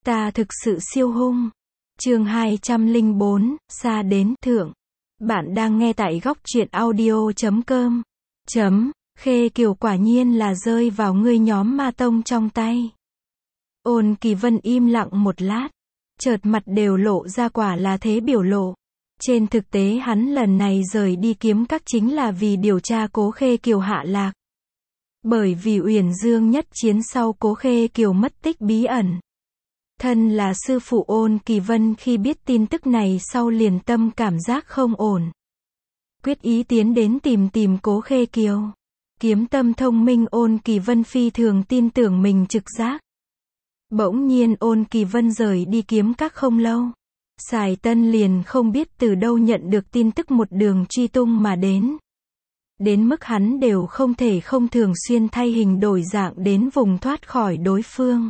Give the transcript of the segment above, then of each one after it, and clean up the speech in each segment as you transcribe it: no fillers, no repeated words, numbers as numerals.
Ta thực sự siêu hung. Chương 204, xa đến thượng. Bạn đang nghe tại góc truyện audio.com. Khê Kiều quả nhiên là rơi vào ngươi nhóm ma tông trong tay. Ôn Kỳ Vân im lặng một lát, chợt mặt đều lộ ra quả là thế biểu lộ. Trên thực tế hắn lần này rời đi kiếm các chính là vì điều tra Cố Khê Kiều hạ lạc. Bởi vì Uyển Dương nhất chiến sau Cố Khê Kiều mất tích bí ẩn. Thân là sư phụ Ôn Kỳ Vân khi biết tin tức này sau liền tâm cảm giác không ổn. Quyết ý tiến đến tìm Cố Khê Kiều. Kiếm tâm thông minh Ôn Kỳ Vân phi thường tin tưởng mình trực giác. Bỗng nhiên Ôn Kỳ Vân rời đi kiếm các không lâu. Sài Tân liền không biết từ đâu nhận được tin tức một đường truy tung mà đến. Đến mức hắn đều không thể không thường xuyên thay hình đổi dạng đến vùng thoát khỏi đối phương.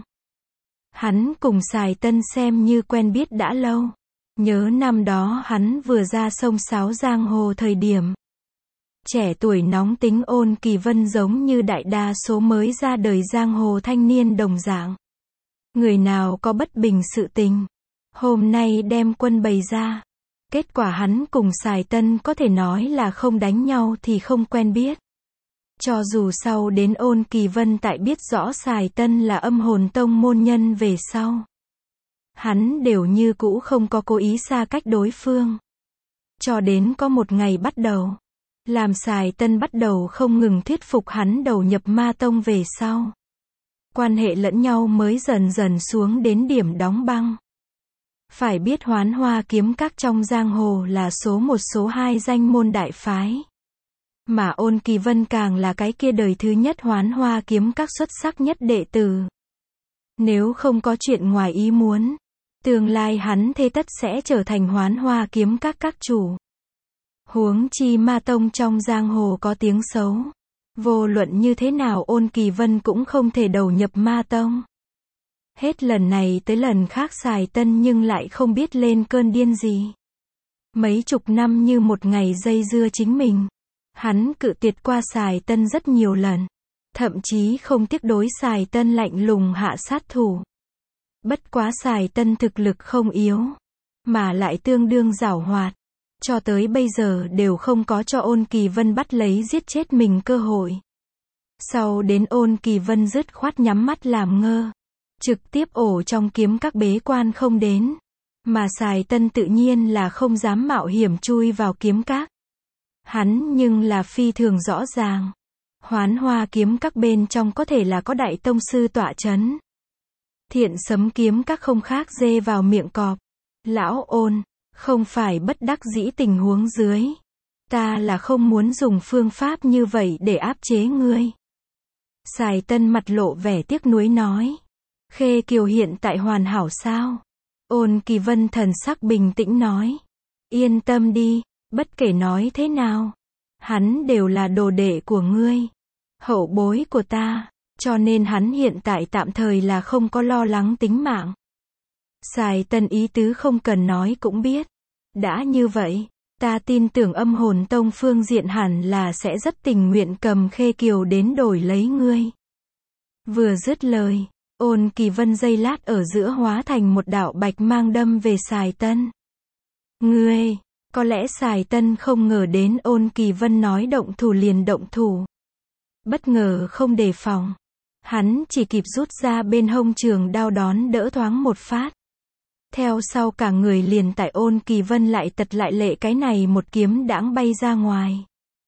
Hắn cùng Sài Tân xem như quen biết đã lâu. Nhớ năm đó hắn vừa ra sông Sáo giang hồ thời điểm. Trẻ tuổi nóng tính Ôn Kỳ Vân giống như đại đa số mới ra đời giang hồ thanh niên đồng dạng. Người nào có bất bình sự tình, hôm nay đem quân bày ra. Kết quả hắn cùng Sài Tân có thể nói là không đánh nhau thì không quen biết. Cho dù sau đến Ôn Kỳ Vân tại biết rõ Sài Tân là âm hồn tông môn nhân về sau, hắn đều như cũ không có cố ý xa cách đối phương. Cho đến có một ngày bắt đầu, làm Sài Tân bắt đầu không ngừng thuyết phục hắn đầu nhập ma tông về sau. Quan hệ lẫn nhau mới dần dần xuống đến điểm đóng băng. Phải biết Hoán Hoa kiếm các trong giang hồ là số một số hai danh môn đại phái. Mà Ôn Kỳ Vân càng là cái kia đời thứ nhất Hoán Hoa kiếm các xuất sắc nhất đệ tử. Nếu không có chuyện ngoài ý muốn, tương lai hắn thế tất sẽ trở thành Hoán Hoa kiếm các chủ. Huống chi ma tông trong giang hồ có tiếng xấu. Vô luận như thế nào Ôn Kỳ Vân cũng không thể đầu nhập ma tông. Hết lần này tới lần khác Sài Tân nhưng lại không biết lên cơn điên gì. Mấy chục năm như một ngày dây dưa chính mình. Hắn cự tuyệt qua Sài Tân rất nhiều lần. Thậm chí không tiếc đối Sài Tân lạnh lùng hạ sát thủ. Bất quá Sài Tân thực lực không yếu, mà lại tương đương giảo hoạt. Cho tới bây giờ đều không có cho Ôn Kỳ Vân bắt lấy giết chết mình cơ hội. Sau đến Ôn Kỳ Vân dứt khoát nhắm mắt làm ngơ. Trực tiếp ổ trong kiếm các bế quan không đến. Mà Sài Tân tự nhiên là không dám mạo hiểm chui vào kiếm các. Hắn nhưng là phi thường rõ ràng. Hoán Hoa kiếm các bên trong có thể là có đại tông sư tọa chấn. Thiện Sấm kiếm các không khác dê vào miệng cọp. Lão Ôn, không phải bất đắc dĩ tình huống dưới. Ta là không muốn dùng phương pháp như vậy để áp chế ngươi. Sài Tân mặt lộ vẻ tiếc nuối nói. Khê Kiều hiện tại hoàn hảo sao? Ôn Kỳ Vân thần sắc bình tĩnh nói. Yên tâm đi, bất kể nói thế nào, hắn đều là đồ đệ của ngươi, hậu bối của ta, cho nên hắn hiện tại tạm thời là không có lo lắng tính mạng. Sài Tân ý tứ không cần nói cũng biết. Đã như vậy, ta tin tưởng âm hồn tông phương diện hẳn là sẽ rất tình nguyện cầm Khê Kiều đến đổi lấy ngươi. Vừa dứt lời, Ôn Kỳ Vân giây lát ở giữa hóa thành một đạo bạch mang đâm về Sài Tân. Ngươi, có lẽ Sài Tân không ngờ đến Ôn Kỳ Vân nói động thủ liền động thủ. Bất ngờ không đề phòng, hắn chỉ kịp rút ra bên hông trường đao đón đỡ thoáng một phát. Theo sau cả người liền tại Ôn Kỳ Vân lại tật lại lệ cái này một kiếm đãng bay ra ngoài.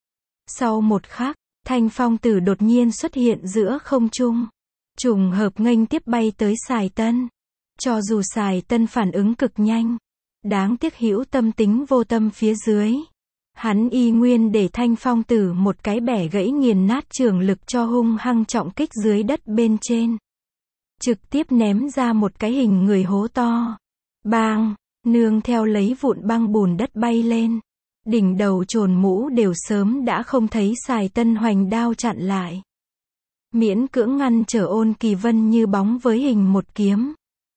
Sau một khắc, thanh phong tử đột nhiên xuất hiện giữa không trung. Trùng hợp nghênh tiếp bay tới Sài Tân. Cho dù Sài Tân phản ứng cực nhanh, đáng tiếc hữu tâm tính vô tâm phía dưới. Hắn y nguyên để thanh phong tử một cái bẻ gãy nghiền nát trường lực cho hung hăng trọng kích dưới đất bên trên. Trực tiếp ném ra một cái hình người hố to. Bang, nương theo lấy vụn băng bùn đất bay lên. Đỉnh đầu trồn mũ đều sớm đã không thấy Sài Tân hoành đao chặn lại. Miễn cưỡng ngăn trở Ôn Kỳ Vân như bóng với hình một kiếm.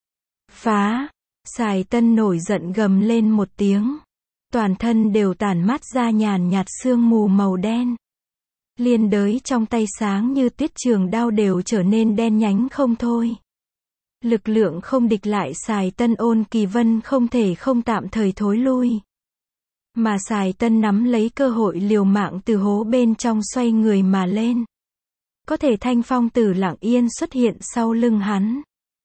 Phá! Sài Tân nổi giận gầm lên một tiếng. Toàn thân đều tản mát ra nhàn nhạt sương mù màu đen. Liên đới trong tay sáng như tuyết trường đao đều trở nên đen nhánh không thôi. Lực lượng không địch lại Sài Tân, Ôn Kỳ Vân không thể không tạm thời thối lui. Mà Sài Tân nắm lấy cơ hội liều mạng từ hố bên trong xoay người mà lên. Có thể Thanh Phong Tử lặng yên xuất hiện sau lưng hắn.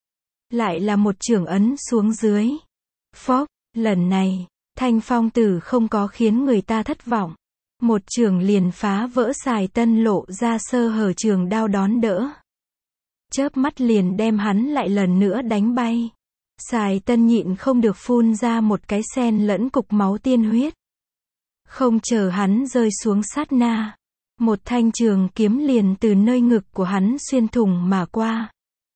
Lại là một chưởng ấn xuống dưới. Phốc, lần này, Thanh Phong Tử không có khiến người ta thất vọng. Một chưởng liền phá vỡ Sài Tân lộ ra sơ hở trường đao đón đỡ. Chớp mắt liền đem hắn lại lần nữa đánh bay. Sài Tân nhịn không được phun ra một cái sen lẫn cục máu tiên huyết. Không chờ hắn rơi xuống sát na. Một thanh trường kiếm liền từ nơi ngực của hắn xuyên thủng mà qua.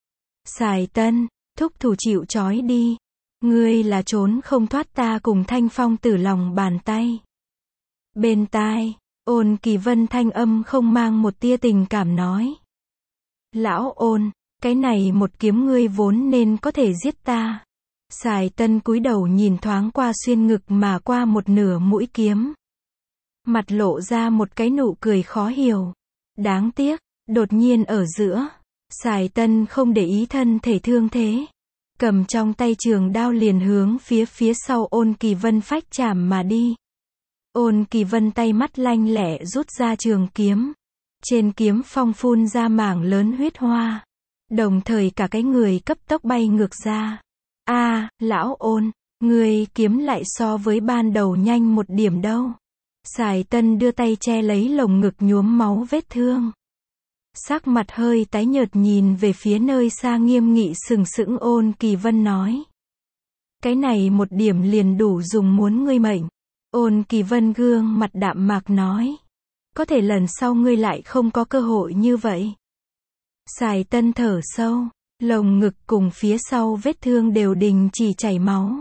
Sài Tân, thúc thủ chịu trói đi. Ngươi là trốn không thoát ta cùng Thanh Phong Tử lòng bàn tay. Bên tai, Ôn Kỳ Vân thanh âm không mang một tia tình cảm nói. Lão Ôn, cái này một kiếm ngươi vốn nên có thể giết ta. Sài Tân cúi đầu nhìn thoáng qua xuyên ngực mà qua một nửa mũi kiếm. Mặt lộ ra một cái nụ cười khó hiểu. Đáng tiếc, đột nhiên ở giữa, Sài Tân không để ý thân thể thương thế. Cầm trong tay trường đao liền hướng phía sau Ôn Kỳ Vân phách chạm mà đi. Ôn Kỳ Vân tay mắt lanh lẹ rút ra trường kiếm. Trên kiếm phong phun ra mảng lớn huyết hoa. Đồng thời cả cái người cấp tốc bay ngược ra. Lão Ôn, ngươi kiếm lại so với ban đầu nhanh một điểm đâu. Sài Tân đưa tay che lấy lồng ngực nhuốm máu vết thương. Sắc mặt hơi tái nhợt nhìn về phía nơi xa nghiêm nghị sừng sững Ôn Kỳ Vân nói. Cái này một điểm liền đủ dùng muốn ngươi mệnh. Ôn Kỳ Vân gương mặt đạm mạc nói. Có thể lần sau ngươi lại không có cơ hội như vậy. Sài Tân thở sâu, lồng ngực cùng phía sau vết thương đều đình chỉ chảy máu.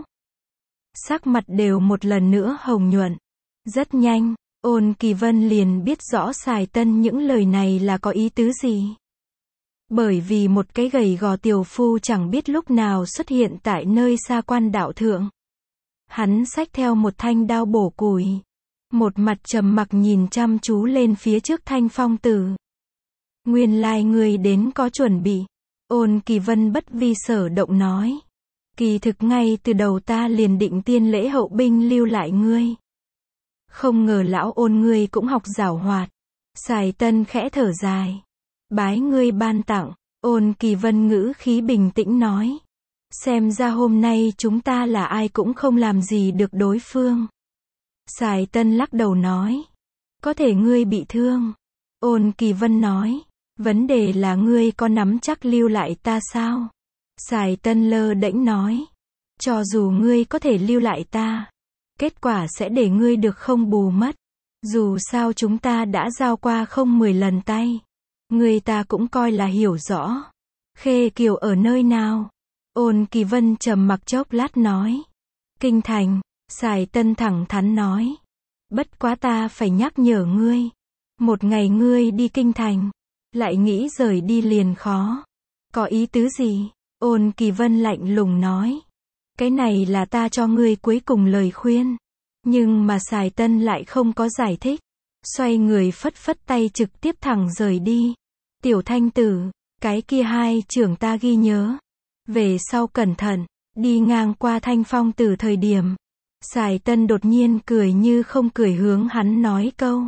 Sắc mặt đều một lần nữa hồng nhuận. Rất nhanh, Ôn Kỳ Vân liền biết rõ Sài Tân những lời này là có ý tứ gì. Bởi vì một cái gầy gò tiểu phu chẳng biết lúc nào xuất hiện tại nơi xa quan đạo thượng. Hắn xách theo một thanh đao bổ củi. Một mặt trầm mặc nhìn chăm chú lên phía trước Thanh Phong Tử. Nguyên lai ngươi đến có chuẩn bị. Ôn Kỳ Vân bất vi sở động nói. Kỳ thực ngay từ đầu ta liền định tiên lễ hậu binh lưu lại ngươi. Không ngờ lão Ôn ngươi cũng học giảo hoạt. Sài Tân khẽ thở dài. Bái ngươi ban tặng. Ôn Kỳ Vân ngữ khí bình tĩnh nói. Xem ra hôm nay chúng ta là ai cũng không làm gì được đối phương. Sài Tân lắc đầu nói. Có thể ngươi bị thương. Ôn Kỳ Vân nói. Vấn đề là ngươi có nắm chắc lưu lại ta sao? Sài Tân lơ đễnh nói. Cho dù ngươi có thể lưu lại ta, kết quả sẽ để ngươi được không bù mất. Dù sao chúng ta đã giao qua không 10 lần tay. Ngươi ta cũng coi là hiểu rõ. Khê Kiều ở nơi nào? Ôn Kỳ Vân trầm mặc chốc lát nói. Kinh thành. Sài Tân thẳng thắn nói. Bất quá ta phải nhắc nhở ngươi. Một ngày ngươi đi kinh thành, lại nghĩ rời đi liền khó. Có ý tứ gì? Ôn Kỳ Vân lạnh lùng nói. Cái này là ta cho ngươi cuối cùng lời khuyên. Nhưng mà Sài Tân lại không có giải thích. Xoay người phất phất tay trực tiếp thẳng rời đi. Tiểu Thanh Tử, cái kia hai trưởng ta ghi nhớ. Về sau cẩn thận, đi ngang qua Thanh Phong Tử thời điểm. Sài Tân đột nhiên cười như không cười hướng hắn nói câu.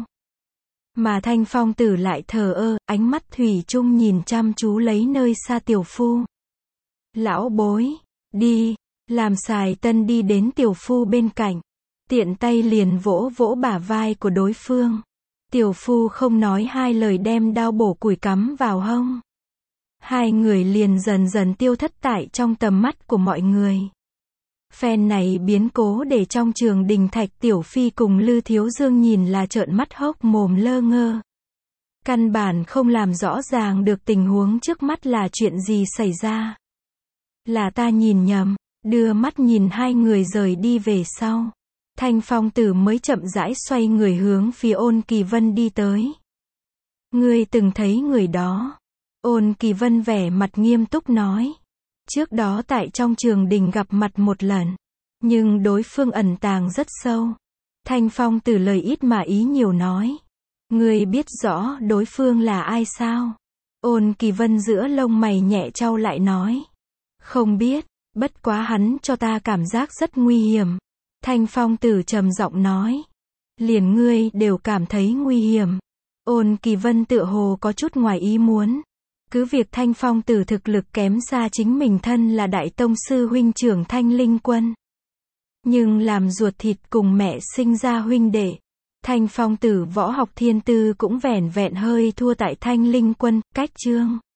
Mà Thanh Phong Tử lại thờ ơ, ánh mắt thủy chung nhìn chăm chú lấy nơi xa tiểu phu. Lão bối, đi, làm Sài Tân đi đến tiểu phu bên cạnh. Tiện tay liền vỗ vỗ bả vai của đối phương. Tiểu phu không nói hai lời đem đao bổ củi cắm vào hông. Hai người liền dần dần tiêu thất tại trong tầm mắt của mọi người. Phen này biến cố để trong Trường Đình Thạch Tiểu Phi cùng Lư Thiếu Dương nhìn là trợn mắt hốc mồm lơ ngơ. Căn bản không làm rõ ràng được tình huống trước mắt là chuyện gì xảy ra. Là ta nhìn nhầm, đưa mắt nhìn hai người rời đi về sau. Thanh Phong Tử mới chậm rãi xoay người hướng phía Ôn Kỳ Vân đi tới. Ngươi từng thấy người đó? Ôn Kỳ Vân vẻ mặt nghiêm túc nói. Trước đó tại trong Trường Đình gặp mặt một lần. Nhưng đối phương ẩn tàng rất sâu. Thanh Phong Tử lời ít mà ý nhiều nói. Ngươi biết rõ đối phương là ai sao? Ôn Kỳ Vân giữa lông mày nhẹ chau lại nói. Không biết, bất quá hắn cho ta cảm giác rất nguy hiểm. Thanh Phong Tử trầm giọng nói. Liền ngươi đều cảm thấy nguy hiểm. Ôn Kỳ Vân tựa hồ có chút ngoài ý muốn. Cứ việc Thanh Phong Tử thực lực kém xa chính mình thân là đại tông sư huynh trưởng Thanh Linh Quân. Nhưng làm ruột thịt cùng mẹ sinh ra huynh đệ. Thanh Phong Tử võ học thiên tư cũng vẻn vẹn hơi thua tại Thanh Linh Quân, cách chương.